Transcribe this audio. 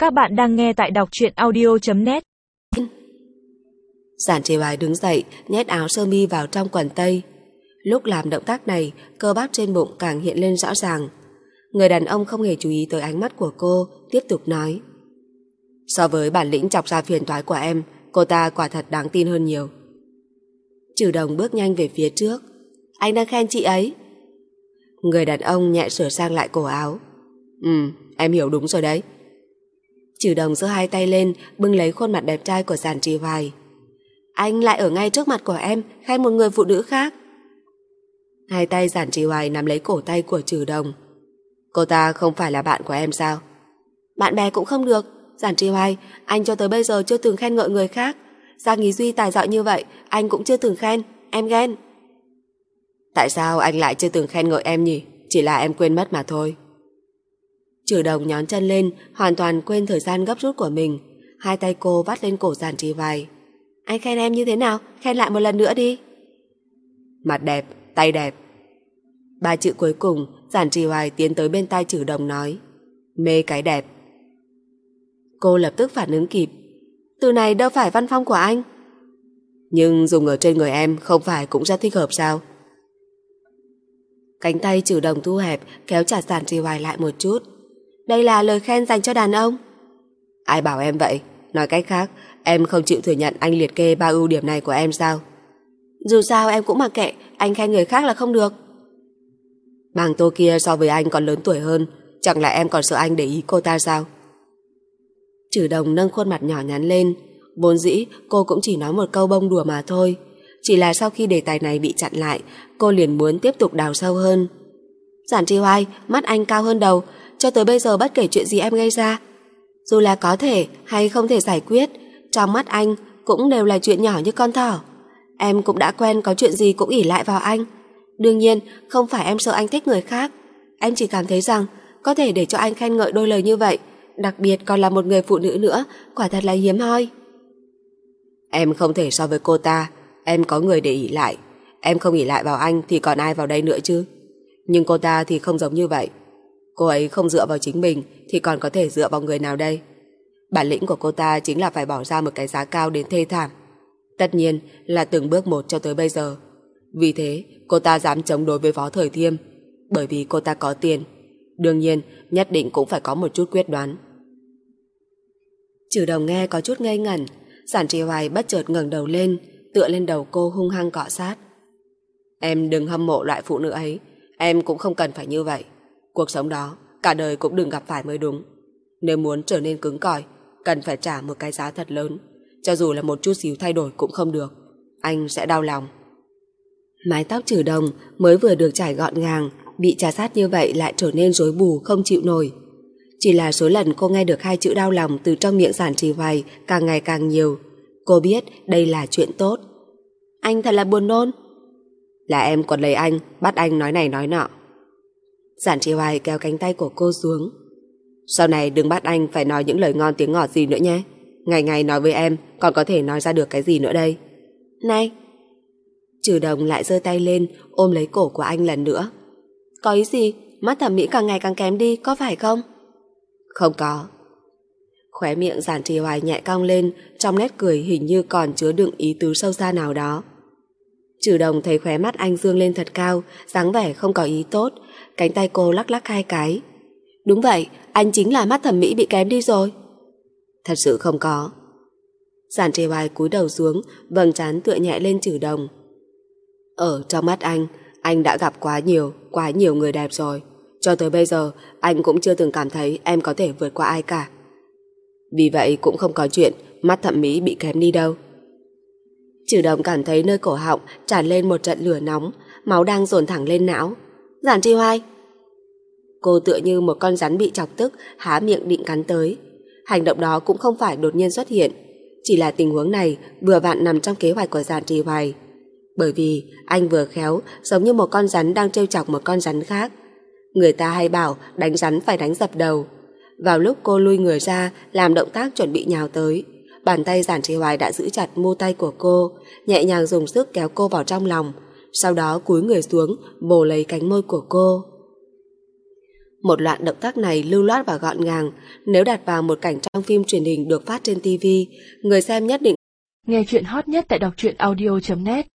Các bạn đang nghe tại đọc truyện audio.net. Giản Trì Hoài đứng dậy, nhét áo sơ mi vào trong quần tây. Lúc làm động tác này, cơ bắp trên bụng càng hiện lên rõ ràng. Người đàn ông không hề chú ý tới ánh mắt của cô, tiếp tục nói: so với bản lĩnh chọc ra phiền toái của em, cô ta quả thật đáng tin hơn nhiều. Trừ Đồng bước nhanh về phía trước. Anh đang khen chị ấy. Người đàn ông nhẹ sửa sang lại cổ áo. Em hiểu đúng rồi đấy. Trừ Đồng giơ hai tay lên, bưng lấy khuôn mặt đẹp trai của Giản Trì Hoài. Anh lại ở ngay trước mặt của em khen một người phụ nữ khác. Hai tay Giản Trì Hoài nắm lấy cổ tay của Trừ Đồng. Cô ta không phải là bạn của em sao? Bạn bè cũng không được. Giản Trì Hoài, anh cho tới bây giờ chưa từng khen ngợi người khác. Giang Ý Duy tài giỏi như vậy, anh cũng chưa từng khen. Em ghen. Tại sao anh lại chưa từng khen ngợi em nhỉ? Chỉ là em quên mất mà thôi. Trừ Đồng nhón chân lên, hoàn toàn quên thời gian gấp rút của mình. Hai tay cô vắt lên cổ Giản Trì Hoài. Anh khen em như thế nào? Khen lại một lần nữa đi. Mặt đẹp, tay đẹp. Ba chữ cuối cùng, Giản Trì Hoài tiến tới bên tai Trừ Đồng nói: mê cái đẹp. Cô lập tức phản ứng kịp. Từ này đâu phải văn phong của anh. Nhưng dùng ở trên người em không phải cũng rất thích hợp sao? Cánh tay Trừ Đồng thu hẹp, kéo chặt Giản Trì Hoài lại một chút. Đây là lời khen dành cho đàn ông. Ai bảo em vậy? Nói cách khác, em không chịu thừa nhận anh liệt kê 3 ưu điểm này của em sao? Dù sao em cũng mặc kệ, anh khen người khác là không được. Bàng Tô kia so với anh còn lớn tuổi hơn, chẳng lẽ em còn sợ anh để ý cô ta sao? Trừ Đồng nâng khuôn mặt nhỏ nhắn lên. Vốn dĩ cô cũng chỉ nói một câu bông đùa mà thôi. Chỉ là sau khi đề tài này bị chặn lại, cô liền muốn tiếp tục đào sâu hơn. Giản Trì Hoài, mắt anh cao hơn đầu. Cho tới bây giờ bất kể chuyện gì em gây ra, dù là có thể hay không thể giải quyết, trong mắt anh cũng đều là chuyện nhỏ như con thỏ. Em cũng đã quen có chuyện gì cũng ỷ lại vào anh. Đương nhiên không phải em sợ anh thích người khác. Em chỉ cảm thấy rằng có thể để cho anh khen ngợi đôi lời như vậy, đặc biệt còn là một người phụ nữ nữa, quả thật là hiếm hoi. Em không thể so với cô ta. Em có người để ỷ lại. Em không ỷ lại vào anh thì còn ai vào đây nữa chứ? Nhưng cô ta thì không giống như vậy. Cô ấy không dựa vào chính mình thì còn có thể dựa vào người nào đây? Bản lĩnh của cô ta chính là phải bỏ ra một cái giá cao đến thê thảm. Tất nhiên là từng bước một cho tới bây giờ. Vì thế cô ta dám chống đối với Phó Thời Thiêm, bởi vì cô ta có tiền. Đương nhiên nhất định cũng phải có một chút quyết đoán. Trừ Đồng nghe có chút ngây ngẩn. Giản Trì Hoài bất chợt ngẩng đầu lên, tựa lên đầu cô hung hăng cọ sát. Em đừng hâm mộ loại phụ nữ ấy. Em cũng không cần phải như vậy. Cuộc sống đó cả đời cũng đừng gặp phải mới đúng. Nếu muốn trở nên cứng cỏi, cần phải trả một cái giá thật lớn. Cho dù là một chút xíu thay đổi cũng không được. Anh sẽ đau lòng. Mái tóc Trừ Đồng mới vừa được trải gọn gàng, bị chà sát như vậy lại trở nên rối bù không chịu nổi. Chỉ là số lần cô nghe được hai chữ đau lòng từ trong miệng Giản Trì Hoài càng ngày càng nhiều. Cô biết đây là chuyện tốt. Anh thật là buồn nôn. Là em quật lấy anh, bắt anh nói này nói nọ. Giản Trì Hoài kéo cánh tay của cô xuống. Sau này đừng bắt anh phải nói những lời ngon tiếng ngọt gì nữa nhé. Ngày ngày nói với em còn có thể nói ra được cái gì nữa đây? Này! Trừ Đồng lại giơ tay lên ôm lấy cổ của anh lần nữa. Có ý gì? Mắt thẩm mỹ càng ngày càng kém đi, có phải không? Không có. Khóe miệng Giản Trì Hoài nhẹ cong lên, trong nét cười hình như còn chứa đựng ý tứ sâu xa nào đó. Trừ Đồng thấy khóe mắt anh dương lên thật cao, dáng vẻ không có ý tốt. Cánh tay cô lắc lắc hai cái. Đúng vậy, anh chính là mắt thẩm mỹ bị kém đi rồi. Thật sự không có. Giản Trì Hoài cúi đầu xuống, vầng trán tựa nhẹ lên Trừ Đồng. Ở trong mắt anh đã gặp quá nhiều người đẹp rồi. Cho tới bây giờ, anh cũng chưa từng cảm thấy em có thể vượt qua ai cả. Vì vậy cũng không có chuyện mắt thẩm mỹ bị kém đi đâu. Trừ Đồng cảm thấy nơi cổ họng tràn lên một trận lửa nóng, máu đang dồn thẳng lên não. Giản Trì Hoài! Cô tựa như một con rắn bị chọc tức, há miệng định cắn tới. Hành động đó cũng không phải đột nhiên xuất hiện, chỉ là tình huống này vừa vặn nằm trong kế hoạch của Giản Trì Hoài. Bởi vì anh vừa khéo giống như một con rắn đang trêu chọc một con rắn khác. Người ta hay bảo đánh rắn phải đánh dập đầu. Vào lúc cô lui người ra làm động tác chuẩn bị nhào tới, bàn tay Giản Trì Hoài đã giữ chặt mu tay của cô, nhẹ nhàng dùng sức kéo cô vào trong lòng, sau đó cúi người xuống vồ lấy cánh môi của cô. Một loạt động tác này lưu loát và gọn gàng, nếu đặt vào một cảnh trong phim truyền hình được phát trên TV, người xem nhất định. Nghe chuyện hot nhất tại đọc truyện audio.net